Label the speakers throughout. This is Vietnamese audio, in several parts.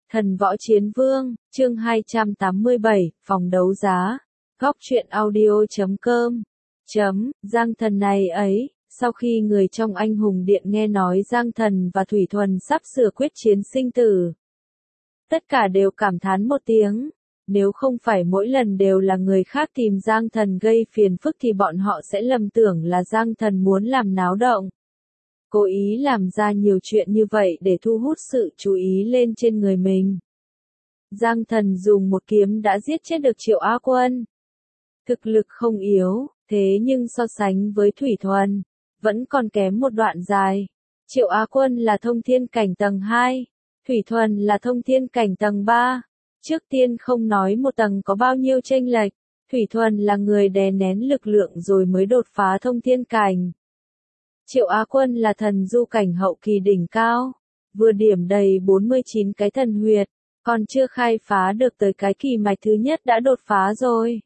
Speaker 1: Thần Võ Chiến Vương, chương 287, phòng đấu giá. Góc truyện audio.com. Giang Thần này ấy, sau khi người trong Anh Hùng Điện nghe nói Giang Thần và Thủy Thuần sắp sửa quyết chiến sinh tử, tất cả đều cảm thán một tiếng. Nếu không phải mỗi lần đều là người khác tìm Giang Thần gây phiền phức thì bọn họ sẽ lầm tưởng là Giang Thần muốn làm náo động, cố ý làm ra nhiều chuyện như vậy để thu hút sự chú ý lên trên người mình. Giang Thần dùng một kiếm đã giết chết được Triệu Á Quân. Thực lực không yếu, thế nhưng so sánh với Thủy Thuần, vẫn còn kém một đoạn dài. Triệu Á Quân là thông thiên cảnh tầng 2, Thủy Thuần là thông thiên cảnh tầng 3. Trước tiên không nói một tầng có bao nhiêu chênh lệch, Thủy Thuần là người đè nén lực lượng rồi mới đột phá thông thiên cảnh. Triệu Á Quân là thần du cảnh hậu kỳ đỉnh cao, vừa điểm đầy 49 cái thần huyệt, còn chưa khai phá được tới cái kỳ mạch thứ nhất đã đột phá rồi.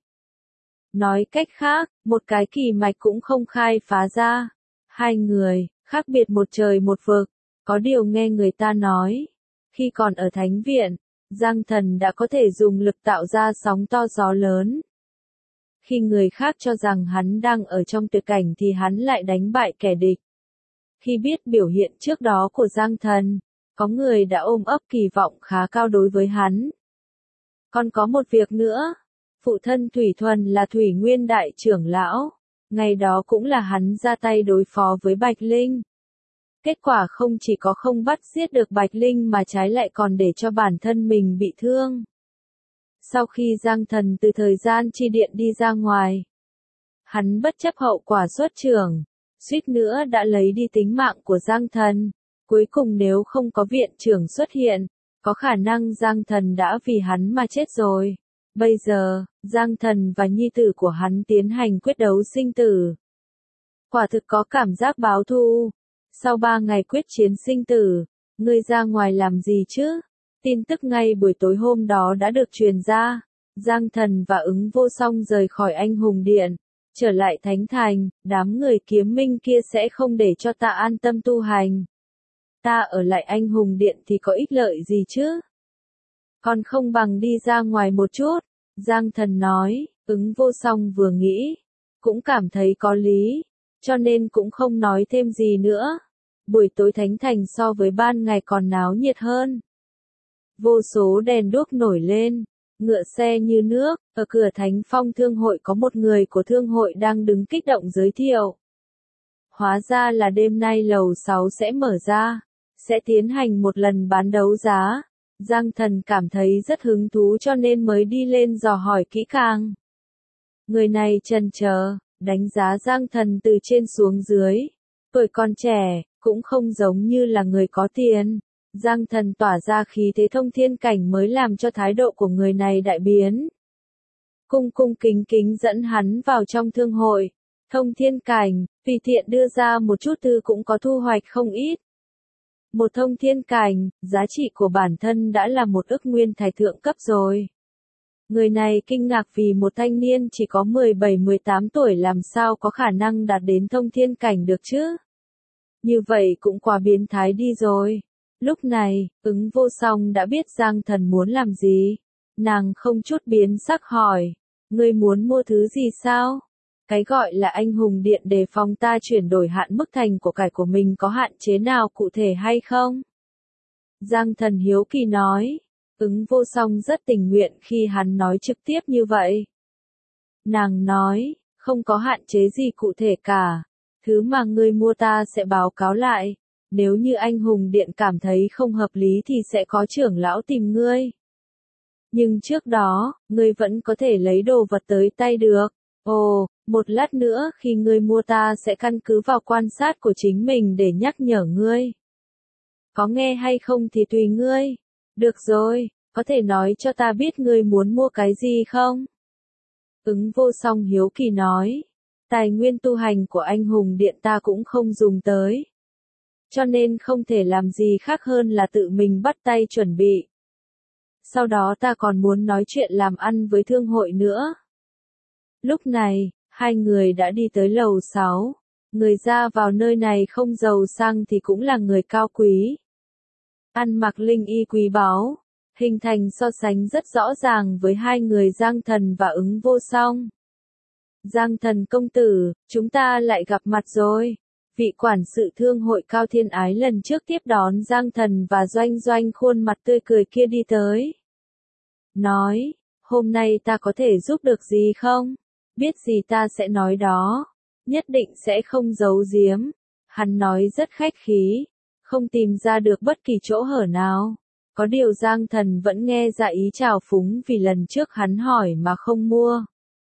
Speaker 1: Nói cách khác, một cái kỳ mạch cũng không khai phá ra. Hai người, khác biệt một trời một vực, có điều nghe người ta nói, khi còn ở Thánh Viện, Giang Thần đã có thể dùng lực tạo ra sóng to gió lớn. Khi người khác cho rằng hắn đang ở trong tuyệt cảnh thì hắn lại đánh bại kẻ địch. Khi biết biểu hiện trước đó của Giang Thần, có người đã ôm ấp kỳ vọng khá cao đối với hắn. Còn có một việc nữa, phụ thân Thủy Thuần là Thủy Nguyên Đại Trưởng Lão, ngày đó cũng là hắn ra tay đối phó với Bạch Linh. Kết quả không chỉ có không bắt giết được Bạch Linh mà trái lại còn để cho bản thân mình bị thương. Sau khi Giang Thần từ thời gian chi điện đi ra ngoài, hắn bất chấp hậu quả xuất trưởng, suýt nữa đã lấy đi tính mạng của Giang Thần. Cuối cùng nếu không có viện trưởng xuất hiện, có khả năng Giang Thần đã vì hắn mà chết rồi. Bây giờ, Giang Thần và nhi tử của hắn tiến hành quyết đấu sinh tử. Quả thực có cảm giác báo thù. Sau 3 ngày quyết chiến sinh tử, ngươi ra ngoài làm gì chứ? Tin tức ngay buổi tối hôm đó đã được truyền ra. Giang Thần và Ứng Vô Song rời khỏi Anh Hùng Điện, trở lại Thánh Thành, đám người kiếm minh kia sẽ không để cho ta an tâm tu hành. Ta ở lại Anh Hùng Điện thì có ích lợi gì chứ? Còn không bằng đi ra ngoài một chút, Giang Thần nói. Ứng Vô Song vừa nghĩ, cũng cảm thấy có lý, cho nên cũng không nói thêm gì nữa. Buổi tối Thánh Thành so với ban ngày còn náo nhiệt hơn. Vô số đèn đuốc nổi lên, ngựa xe như nước, ở cửa Thánh Phong Thương hội có một người của Thương hội đang đứng kích động giới thiệu. Hóa ra là đêm nay lầu 6 sẽ mở ra, sẽ tiến hành một lần bán đấu giá. Giang Thần cảm thấy rất hứng thú cho nên mới đi lên dò hỏi kỹ càng. Người này chần chờ, đánh giá Giang Thần từ trên xuống dưới. Tuổi còn trẻ, cũng không giống như là người có tiền. Giang Thần tỏa ra khí thế thông thiên cảnh mới làm cho thái độ của người này đại biến. Cung cung kính kính dẫn hắn vào trong thương hội. Thông thiên cảnh, tùy tiện đưa ra một chút thư cũng có thu hoạch không ít. Một thông thiên cảnh, giá trị của bản thân đã là một ức nguyên thạch thượng cấp rồi. Người này kinh ngạc vì một thanh niên chỉ có 17-18 tuổi làm sao có khả năng đạt đến thông thiên cảnh được chứ? Như vậy cũng quá biến thái đi rồi. Lúc này, Ứng Vô Song đã biết Giang Thần muốn làm gì. Nàng không chút biến sắc hỏi, ngươi muốn mua thứ gì sao? Cái gọi là Anh Hùng Điện đề phòng ta chuyển đổi hạn mức thành của cải của mình có hạn chế nào cụ thể hay không? Giang Thần hiếu kỳ nói. Ứng Vô Song rất tình nguyện khi hắn nói trực tiếp như vậy. Nàng nói, không có hạn chế gì cụ thể cả. Thứ mà ngươi mua ta sẽ báo cáo lại. Nếu như Anh Hùng Điện cảm thấy không hợp lý thì sẽ có trưởng lão tìm ngươi. Nhưng trước đó, ngươi vẫn có thể lấy đồ vật tới tay được. Ồ, một lát nữa khi ngươi mua ta sẽ căn cứ vào quan sát của chính mình để nhắc nhở ngươi. Có nghe hay không thì tùy ngươi. Được rồi, có thể nói cho ta biết ngươi muốn mua cái gì không? Ứng Vô Song hiếu kỳ nói. Tài nguyên tu hành của Anh Hùng Điện ta cũng không dùng tới. Cho nên không thể làm gì khác hơn là tự mình bắt tay chuẩn bị. Sau đó ta còn muốn nói chuyện làm ăn với thương hội nữa. Lúc này, hai người đã đi tới lầu 6. Người ra vào nơi này không giàu sang thì cũng là người cao quý. Ăn mặc linh y quý báu, hình thành so sánh rất rõ ràng với hai người Giang Thần và Ứng Vô Song. Giang Thần công tử, chúng ta lại gặp mặt rồi. Vị quản sự thương hội Cao Thiên Ái lần trước tiếp đón Giang Thần và Doanh Doanh khuôn mặt tươi cười kia đi tới. Nói, hôm nay ta có thể giúp được gì không? Biết gì ta sẽ nói đó. Nhất định sẽ không giấu giếm. Hắn nói rất khách khí, không tìm ra được bất kỳ chỗ hở nào. Có điều Giang Thần vẫn nghe ra ý trào phúng vì lần trước hắn hỏi mà không mua.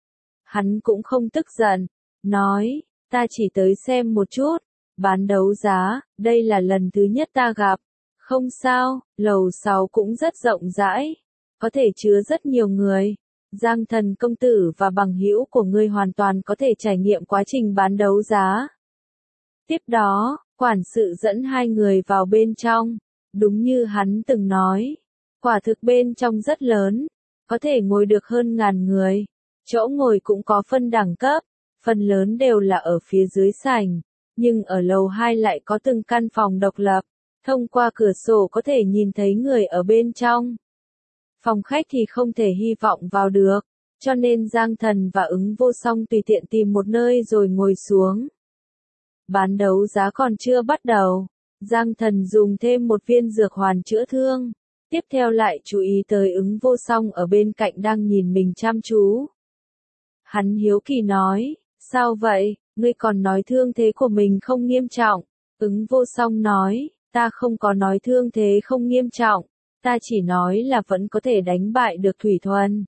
Speaker 1: Hắn cũng không tức giận, nói, ta chỉ tới xem một chút, bán đấu giá, đây là lần thứ nhất ta gặp. Không sao, lầu 6 cũng rất rộng rãi, có thể chứa rất nhiều người. Giang Thần công tử và bằng hữu của ngươi hoàn toàn có thể trải nghiệm quá trình bán đấu giá. Tiếp đó, quản sự dẫn hai người vào bên trong. Đúng như hắn từng nói, quả thực bên trong rất lớn, có thể ngồi được hơn 1000 người. Chỗ ngồi cũng có phân đẳng cấp, phần lớn đều là ở phía dưới sảnh, nhưng ở lầu 2 lại có từng căn phòng độc lập, thông qua cửa sổ có thể nhìn thấy người ở bên trong. Phòng khách thì không thể hy vọng vào được, cho nên Giang Thần và Ứng Vô Song tùy tiện tìm một nơi rồi ngồi xuống. Bán đấu giá còn chưa bắt đầu, Giang Thần dùng thêm một viên dược hoàn chữa thương, tiếp theo lại chú ý tới Ứng Vô Song ở bên cạnh đang nhìn mình chăm chú. Hắn hiếu kỳ nói, sao vậy, ngươi còn nói thương thế của mình không nghiêm trọng. Ứng Vô Song nói, ta không có nói thương thế không nghiêm trọng, ta chỉ nói là vẫn có thể đánh bại được Thủy Thuần.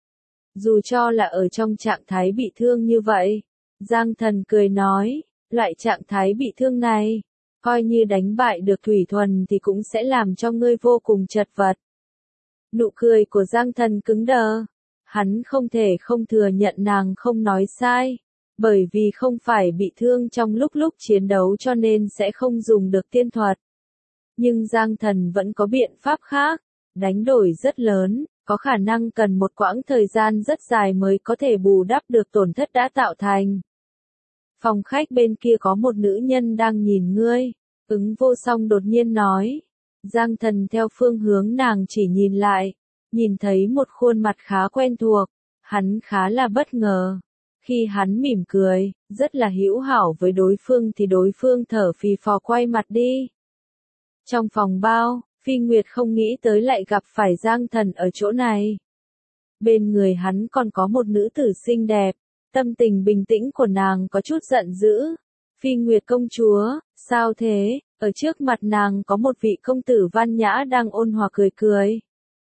Speaker 1: Dù cho là ở trong trạng thái bị thương như vậy, Giang Thần cười nói, loại trạng thái bị thương này, coi như đánh bại được Thủy Thuần thì cũng sẽ làm cho ngươi vô cùng chật vật. Nụ cười của Giang Thần cứng đờ. Hắn không thể không thừa nhận nàng không nói sai, bởi vì không phải bị thương trong lúc chiến đấu cho nên sẽ không dùng được tiên thuật. Nhưng Giang Thần vẫn có biện pháp khác, đánh đổi rất lớn, có khả năng cần một quãng thời gian rất dài mới có thể bù đắp được tổn thất đã tạo thành. Phòng khách bên kia có một nữ nhân đang nhìn ngươi, Ứng Vô Song đột nhiên nói. Giang Thần theo phương hướng nàng chỉ nhìn lại, nhìn thấy một khuôn mặt khá quen thuộc, hắn khá là bất ngờ. Khi hắn mỉm cười, rất là hữu hảo với đối phương thì đối phương thở phì phò quay mặt đi. Trong phòng bao, Phi Nguyệt không nghĩ tới lại gặp phải Giang Thần ở chỗ này. Bên người hắn còn có một nữ tử xinh đẹp, tâm tình bình tĩnh của nàng có chút giận dữ. Phi Nguyệt công chúa, sao thế? Ở trước mặt nàng có một vị công tử văn nhã đang ôn hòa cười cười.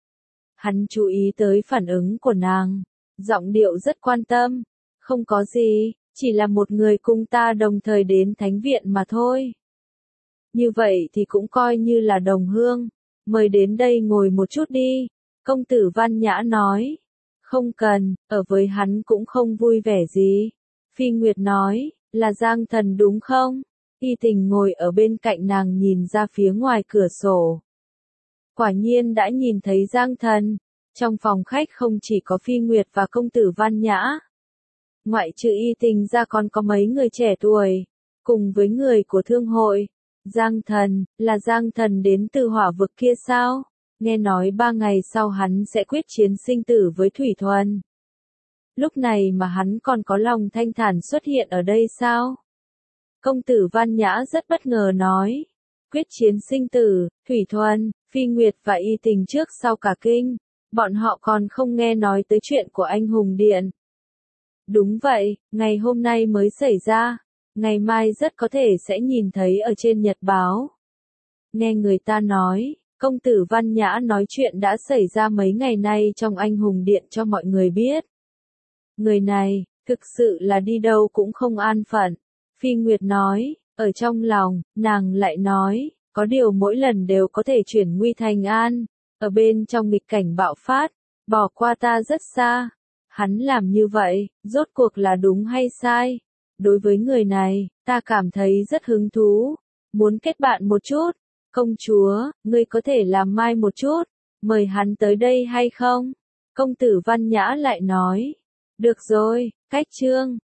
Speaker 1: Hắn chú ý tới phản ứng của nàng, giọng điệu rất quan tâm. Không có gì, chỉ là một người cùng ta đồng thời đến thánh viện mà thôi. Như vậy thì cũng coi như là đồng hương, mời đến đây ngồi một chút đi. Công tử văn nhã nói, không cần, ở với hắn cũng không vui vẻ gì. Phi Nguyệt nói, là Giang Thần đúng không? Y Tình ngồi ở bên cạnh nàng nhìn ra phía ngoài cửa sổ. Quả nhiên đã nhìn thấy Giang Thần. Trong phòng khách không chỉ có Phi Nguyệt và công tử văn nhã. Ngoại trừ Y Tình ra còn có mấy người trẻ tuổi, cùng với người của thương hội. Giang Thần, là Giang Thần đến từ hỏa vực kia sao? Nghe nói 3 ngày sau hắn sẽ quyết chiến sinh tử với Thủy Thuần. Lúc này mà hắn còn có lòng thanh thản xuất hiện ở đây sao? Công tử văn nhã rất bất ngờ nói. Quyết chiến sinh tử, Thủy Thuần, Phi Nguyệt và Y Tình trước sau cả kinh. Bọn họ còn không nghe nói tới chuyện của anh hùng điện. Đúng vậy, ngày hôm nay mới xảy ra. Ngày mai rất có thể sẽ nhìn thấy ở trên nhật báo. Nghe người ta nói, công tử văn nhã nói chuyện đã xảy ra mấy ngày nay trong anh hùng điện cho mọi người biết. Người này, thực sự là đi đâu cũng không an phận. Phi Nguyệt nói, ở trong lòng, nàng lại nói, có điều mỗi lần đều có thể chuyển nguy thành an. Ở bên trong nghịch cảnh bạo phát, bỏ qua ta rất xa. Hắn làm như vậy, rốt cuộc là đúng hay sai? Đối với người này, ta cảm thấy rất hứng thú. Muốn kết bạn một chút. Công chúa, ngươi có thể làm mai một chút. Mời hắn tới đây hay không? Công tử văn nhã lại nói. Được rồi, cách chương.